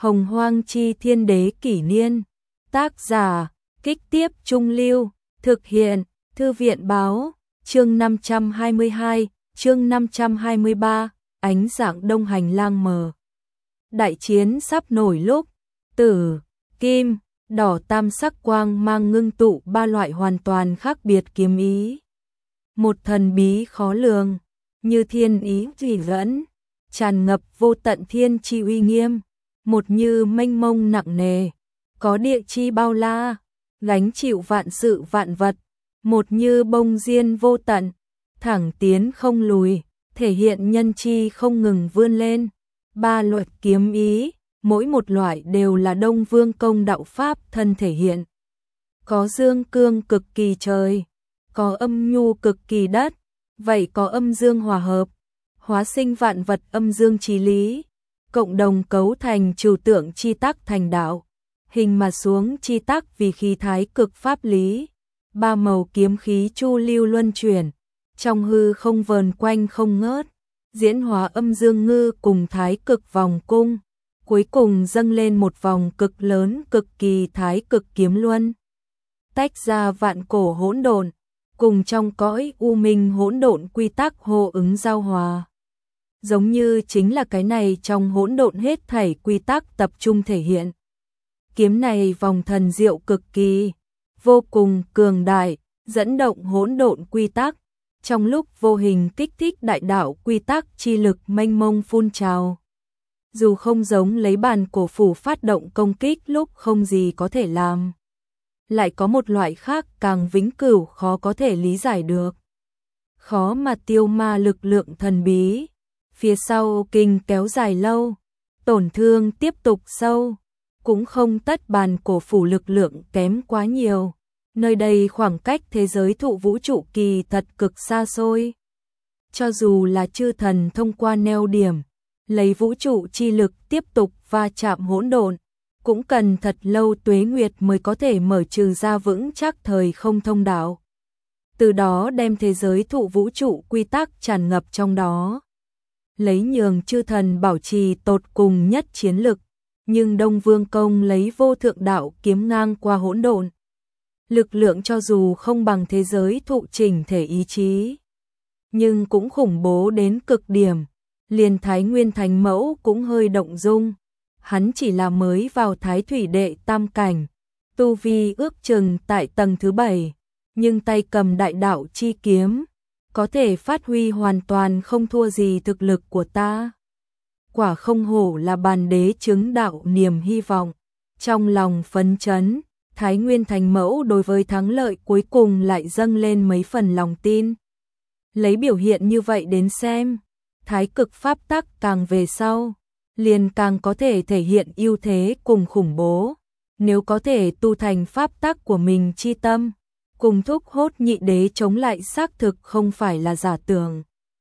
Hồng Hoang Chi Thiên Đế Kỷ Niên. Tác giả, Kích Tiếp Trung Lưu. Thực hiện, Thư viện Báo. Chương 522, chương 523, ánh dạng đông hành lang mờ. Đại chiến sắp nổi lúc, tử, kim, đỏ tam sắc quang mang ngưng tụ ba loại hoàn toàn khác biệt kiếm ý. Một thần bí khó lường, như thiên ý thủy dẫn, tràn ngập vô tận thiên chi uy nghiêm. Một như mênh mông nặng nề, có địa chi bao la, gánh chịu vạn sự vạn vật. Một như bông diên vô tận, thẳng tiến không lùi, thể hiện nhân chi không ngừng vươn lên. Ba loại kiếm ý, mỗi một loại đều là Đông Vương công đạo pháp thân thể hiện. Có dương cương cực kỳ trời, có âm nhu cực kỳ đất, vậy có âm dương hòa hợp, hóa sinh vạn vật âm dương chí lý, cộng đồng cấu thành trừu tượng chi tắc thành đạo, hình mà xuống chi tắc vì khí thái cực pháp lý. Ba màu kiếm khí chu lưu luân chuyển, trong hư không vờn quanh không ngớt, diễn hóa âm dương ngư cùng thái cực vòng cung, cuối cùng dâng lên một vòng cực lớn cực kỳ thái cực kiếm luân. Tách ra vạn cổ hỗn độn, cùng trong cõi u minh hỗn độn quy tắc hô ứng giao hòa. Giống như chính là cái này trong hỗn độn hết thảy quy tắc tập trung thể hiện. Kiếm này vòng thần diệu cực kỳ, vô cùng cường đại, dẫn động hỗn độn quy tắc, trong lúc vô hình kích thích đại đạo quy tắc chi lực mênh mông phun trào. Dù không giống lấy bàn cổ phủ phát động công kích lúc không gì có thể làm, lại có một loại khác càng vĩnh cửu khó có thể lý giải được. Khó mà tiêu ma lực lượng thần bí, phía sau kinh kéo dài lâu, tổn thương tiếp tục sâu. Cũng không tất bàn cổ phủ lực lượng kém quá nhiều. Nơi đây khoảng cách thế giới thụ vũ trụ kỳ thật cực xa xôi. Cho dù là chư thần thông qua neo điểm, lấy vũ trụ chi lực tiếp tục va chạm hỗn độn, cũng cần thật lâu tuế nguyệt mới có thể mở trừ ra vững chắc thời không thông đạo. Từ đó đem thế giới thụ vũ trụ quy tắc tràn ngập trong đó. Lấy nhường chư thần bảo trì tột cùng nhất chiến lực. Nhưng Đông Vương công lấy vô thượng đạo kiếm ngang qua hỗn độn. Lực lượng cho dù không bằng thế giới thụ chỉnh thể ý chí, nhưng cũng khủng bố đến cực điểm. Liền Thái Nguyên Thánh Mẫu cũng hơi động dung. Hắn chỉ là mới vào Thái Thủy đệ tam cảnh, tu vi ước chừng tại tầng thứ 7, nhưng tay cầm đại đạo chi kiếm, có thể phát huy hoàn toàn không thua gì thực lực của ta. Quả không hổ là bàn đế chứng đạo niềm hy vọng. Trong lòng phấn chấn, Thái Nguyên Thánh Mẫu đối với thắng lợi cuối cùng lại dâng lên mấy phần lòng tin. Lấy biểu hiện như vậy đến xem, thái cực pháp tắc càng về sau, liền càng có thể thể hiện ưu thế cùng khủng bố. Nếu có thể tu thành pháp tắc của mình chi tâm, cùng thúc hốt nhị đế chống lại xác thực không phải là giả tưởng.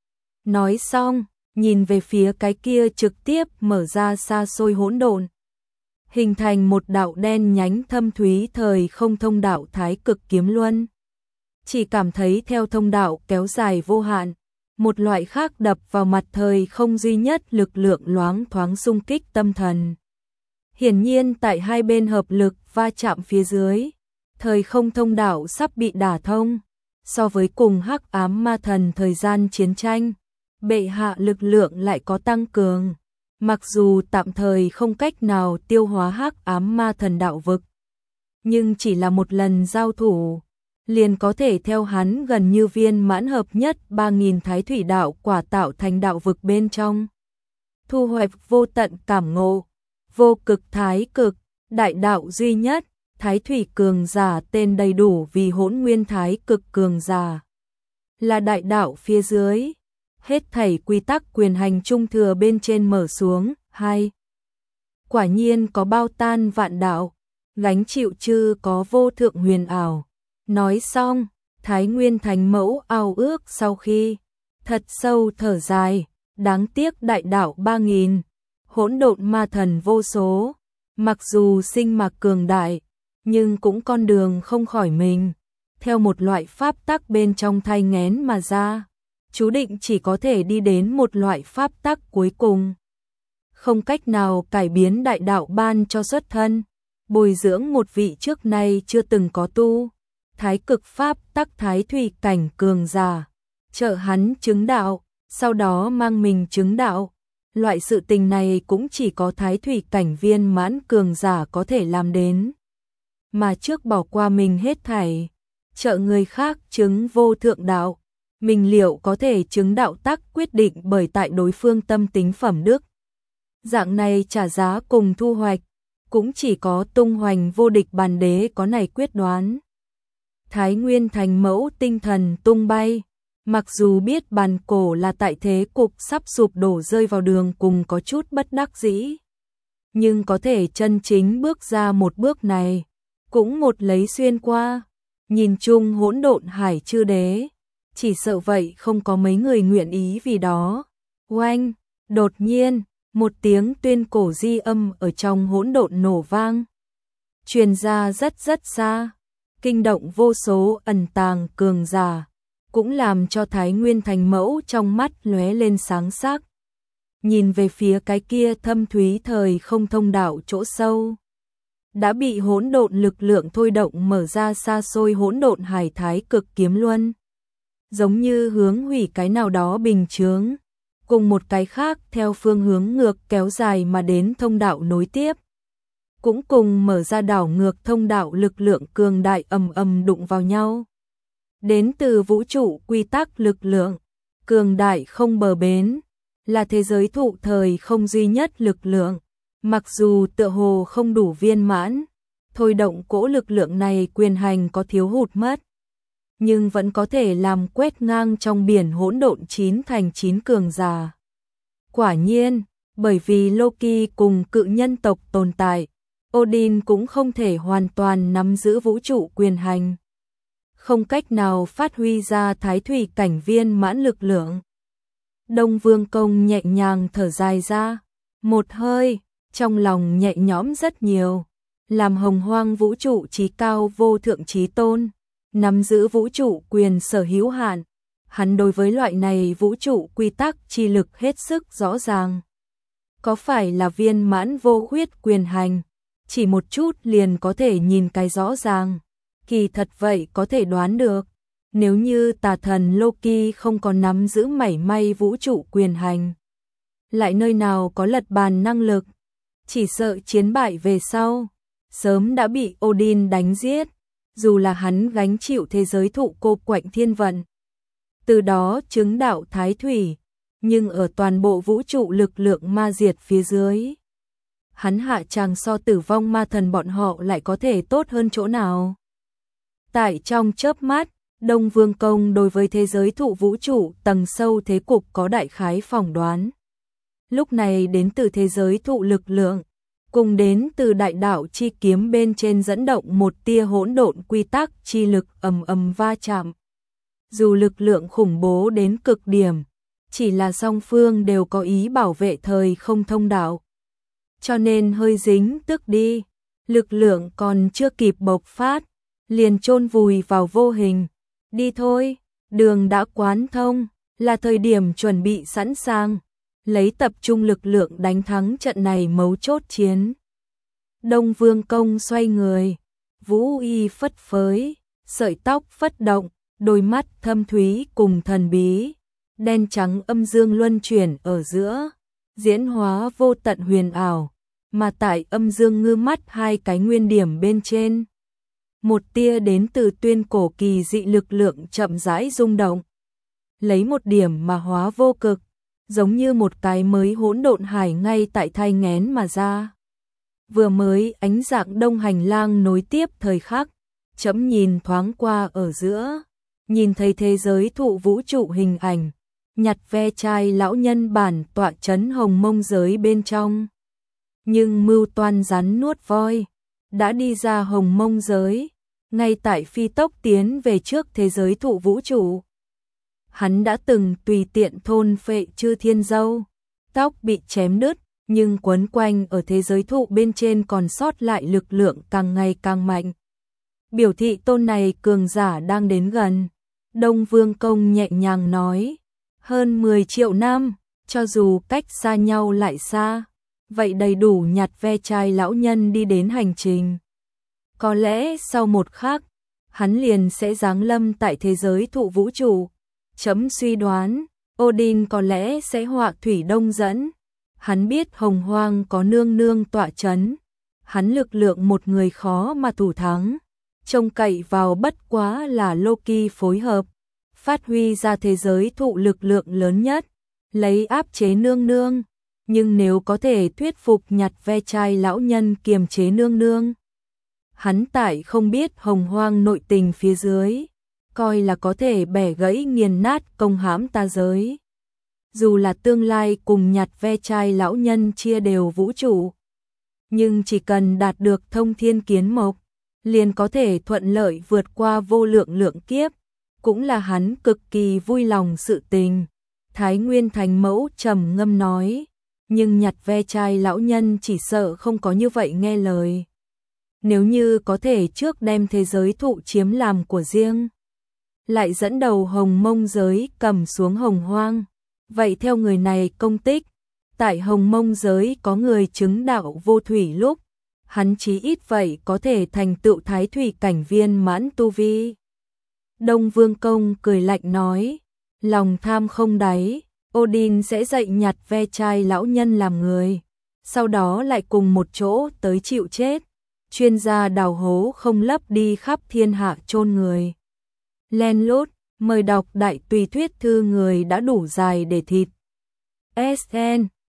Nói xong, nhìn về phía cái kia trực tiếp mở ra xa xôi hỗn độn, hình thành một đạo đen nhánh thâm thúy thời không thông đạo thái cực kiếm luân. Chỉ cảm thấy theo thông đạo kéo dài vô hạn, một loại khác đập vào mặt thời không duy nhất lực lượng loáng thoáng xung kích tâm thần. Hiển nhiên tại hai bên hợp lực va chạm phía dưới, thời không thông đạo sắp bị đả thông. So với cùng hắc ám ma thần thời gian chiến tranh, bệ hạ lực lượng lại có tăng cường. Mặc dù tạm thời không cách nào tiêu hóa hắc ám ma thần đạo vực, nhưng chỉ là một lần giao thủ, liền có thể theo hắn gần như viên mãn hợp nhất 3000 thái thủy đạo quả tạo thành đạo vực bên trong. Thu hoạch vô tận cảm ngộ, vô cực thái cực, đại đạo duy nhất, thái thủy cường giả tên đầy đủ vì hỗn nguyên thái cực cường giả. Là đại đạo phía dưới, hết thảy quy tắc quyền hành trung thừa bên trên mở xuống. 2. Quả nhiên có bao tan vạn đạo, gánh chịu chư có vô thượng huyền ảo. Nói xong, Thái Nguyên Thánh Mẫu ao ước sau khi thật sâu thở dài, đáng tiếc đại đạo 3000, hỗn độn ma thần vô số, mặc dù sinh mạc cường đại, nhưng cũng con đường không khỏi mình, theo một loại pháp tắc bên trong thai nghén mà ra, chú định chỉ có thể đi đến một loại pháp tắc cuối cùng. không cách nào cải biến đại đạo ban cho xuất thân, bồi dưỡng một vị trước nay chưa từng có tu thái cực pháp tắc thái thủy cảnh cường giả, trợ hắn chứng đạo, sau đó mang mình chứng đạo. Loại sự tình này cũng chỉ có thái thủy cảnh viên mãn cường giả có thể làm đến. Mà trước bỏ qua mình hết thảy, trợ người khác chứng vô thượng đạo, mình liệu có thể chứng đạo tắc quyết định bởi tại đối phương tâm tính phẩm đức. Dạng này trả giá cùng thu hoạch, cũng chỉ có tung hoành vô địch bàn đế có này quyết đoán. Thái Nguyên thành mẫu tinh thần tung bay, mặc dù biết bàn cổ là tại thế cục sắp sụp đổ rơi vào đường cùng có chút bất đắc dĩ. Nhưng có thể chân chính bước ra một bước này, cũng một lấy xuyên qua, nhìn chung hỗn độn hải chư đế, chỉ sợ vậy không có mấy người nguyện ý vì đó. Oanh, đột nhiên, một tiếng tuyên cổ di âm ở trong hỗn độn nổ vang, truyền ra rất rất xa, kinh động vô số ẩn tàng cường giả, cũng làm cho Thái Nguyên thành mẫu trong mắt lóe lên sáng sắc. Nhìn về phía cái kia thâm thúy thời không thông đạo chỗ sâu, đã bị hỗn độn lực lượng thôi động mở ra xa xôi hỗn độn hải thái cực kiếm luân, giống như hướng hủy cái nào đó bình chướng, cùng một cái khác theo phương hướng ngược kéo dài mà đến thông đạo nối tiếp, cũng cùng mở ra đảo ngược thông đạo lực lượng cường đại ầm ầm đụng vào nhau. Đến từ vũ trụ quy tắc lực lượng, cường đại không bờ bến, là thế giới thụ thời không duy nhất lực lượng, mặc dù tựa hồ không đủ viên mãn, thôi động cỗ lực lượng này quyền hành có thiếu hụt mất, nhưng vẫn có thể làm quét ngang trong biển hỗn độn 9 thành 9 cường giả. Quả nhiên, bởi vì Loki cùng cự nhân tộc tồn tại, Odin cũng không thể hoàn toàn nắm giữ vũ trụ quyền hành, không cách nào phát huy ra thái thủy cảnh viên mãn lực lượng. Đông Vương Công nhẹ nhàng thở dài ra, một hơi, trong lòng nhẹ nhõm rất nhiều, làm hồng hoang vũ trụ chí cao vô thượng chí tôn, nắm giữ vũ trụ quyền sở hữu hạn, hắn đối với loại này vũ trụ quy tắc chi lực hết sức rõ ràng. Có phải là viên mãn vô khuyết quyền hành, chỉ một chút liền có thể nhìn cái rõ ràng, kỳ thật vậy có thể đoán được, nếu như tà thần Loki không còn nắm giữ mảy may vũ trụ quyền hành, lại nơi nào có lật bàn năng lực, chỉ sợ chiến bại về sau, sớm đã bị Odin đánh giết, dù là hắn gánh chịu thế giới thụ cô quạnh thiên vận, từ đó chứng đạo thái thủy, nhưng ở toàn bộ vũ trụ lực lượng ma diệt phía dưới, hắn hạ tràng so tử vong ma thần bọn họ lại có thể tốt hơn chỗ nào. Tại trong chớp mắt, Đông Vương Công đối với thế giới thụ vũ trụ tầng sâu thế cục có đại khái phỏng đoán. Lúc này đến từ thế giới thụ lực lượng, cùng đến từ đại đạo chi kiếm bên trên dẫn động một tia hỗn độn quy tắc chi lực ầm ầm va chạm. Dù lực lượng khủng bố đến cực điểm, chỉ là song phương đều có ý bảo vệ thời không thông đạo, cho nên hơi dính tức đi, lực lượng còn chưa kịp bộc phát, liền chôn vùi vào vô hình. Đi thôi, đường đã quán thông, là thời điểm chuẩn bị sẵn sàng, lấy tập trung lực lượng đánh thắng trận này mấu chốt chiến. Đông Vương Công xoay người, vũ y phất phới, sợi tóc phất động, đôi mắt thâm thúy cùng thần bí, đen trắng âm dương luân chuyển ở giữa, diễn hóa vô tận huyền ảo, mà tại âm dương ngư mắt hai cái nguyên điểm bên trên, một tia đến từ tuyên cổ kỳ dị lực lượng chậm rãi rung động, lấy một điểm mà hóa vô cực, giống như một cái mới hỗn độn hải ngay tại thai nghén mà ra. Vừa mới ánh dạng đông hành lang nối tiếp thời khắc, chấm nhìn thoáng qua ở giữa, nhìn thấy thế giới thụ vũ trụ hình ảnh, nhặt ve chai lão nhân bản tọa chấn hồng mông giới bên trong. Nhưng mưu toan rắn nuốt voi, đã đi ra hồng mông giới, ngay tại phi tốc tiến về trước thế giới thụ vũ trụ. Hắn đã từng tùy tiện thôn phệ chư thiên dâu, tóc bị chém đứt, nhưng quấn quanh ở thế giới thụ bên trên còn sót lại lực lượng càng ngày càng mạnh. Biểu thị tôn này cường giả đang đến gần. Đông Vương Công nhẹ nhàng nói, hơn 10 triệu năm, cho dù cách xa nhau lại xa, vậy đầy đủ nhặt ve chai lão nhân đi đến hành trình. Có lẽ sau một khắc, hắn liền sẽ giáng lâm tại thế giới thụ vũ trụ. Chấm suy đoán, Odin có lẽ sẽ họa thủy đông dẫn. Hắn biết Hồng Hoang có nương nương tọa chấn. Hắn lực lượng một người khó mà thủ thắng. Trông cậy vào bất quá là Loki phối hợp, phát huy ra thế giới thụ lực lượng lớn nhất, lấy áp chế nương nương. Nhưng nếu có thể thuyết phục nhặt ve chai lão nhân kiềm chế nương nương, hắn tại không biết Hồng Hoang nội tình phía dưới, coi là có thể bẻ gãy nghiền nát công hãm ta giới. Dù là tương lai cùng nhặt ve chai lão nhân chia đều vũ trụ, nhưng chỉ cần đạt được thông thiên kiến mộc, liền có thể thuận lợi vượt qua vô lượng lượng kiếp, cũng là hắn cực kỳ vui lòng sự tình. Thái Nguyên Thánh Mẫu trầm ngâm nói, nhưng nhặt ve chai lão nhân chỉ sợ không có như vậy nghe lời. Nếu như có thể trước đem thế giới thụ chiếm làm của riêng, lại dẫn đầu Hồng Mông giới cầm xuống Hồng Hoang, vậy theo người này công tích, tại Hồng Mông giới có người chứng đạo vô thủy lúc, hắn chí ít vậy có thể thành tựu thái thủy cảnh viên mãn tu vi. Đông Vương Công cười lạnh nói, lòng tham không đáy, Odin sẽ dạy nhặt ve chai lão nhân làm người, sau đó lại cùng một chỗ tới chịu chết. Chuyên gia đào hố không lấp đi khắp thiên hạ chôn người. Len lút, mời đọc đại tùy thuyết thư người đã đủ dài để thịt. SN